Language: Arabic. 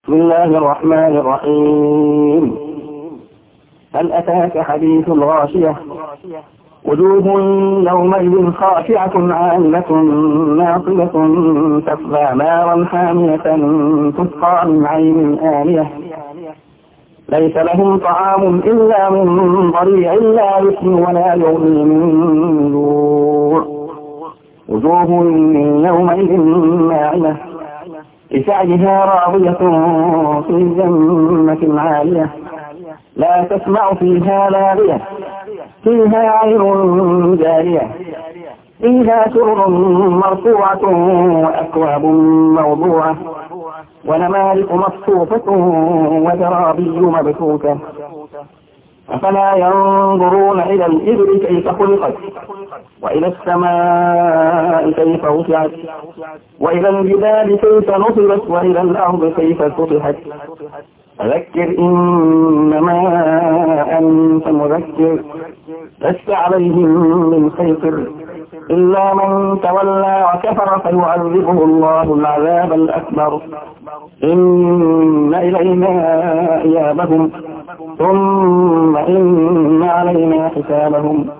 بسم الله الرحمن الرحيم. هل أتاك حديث الغاشية؟ وجوه يومئذ خاشعة عاملة ناصبة تصلى نارا حامية تسقى من عين آنية ليس لهم طعام إلا من ضريع لا يسمن ولا يغني من جوع وجوه يومئذ ناعمة لسعيها راضية في جنة عالية لا تسمع فيها لاغية فيها عين جارية فيها سرر مرفوعة وأكواب موضوعة ونمارق مصفوفة وزرابي مبثوثة أفلا ينظرون إلى الإبل كيف خلقت وإلى السماء كيف رفعت وإلى الجبال كيف نصبت وإلى الأرض كيف سطحت فذكر إنما أنت مذكر لست عليهم من مسيطر إلا من تولى وكفر فيعذبه الله العذاب الأكبر إن إلينا إيابهم ثم إن علينا حسابهم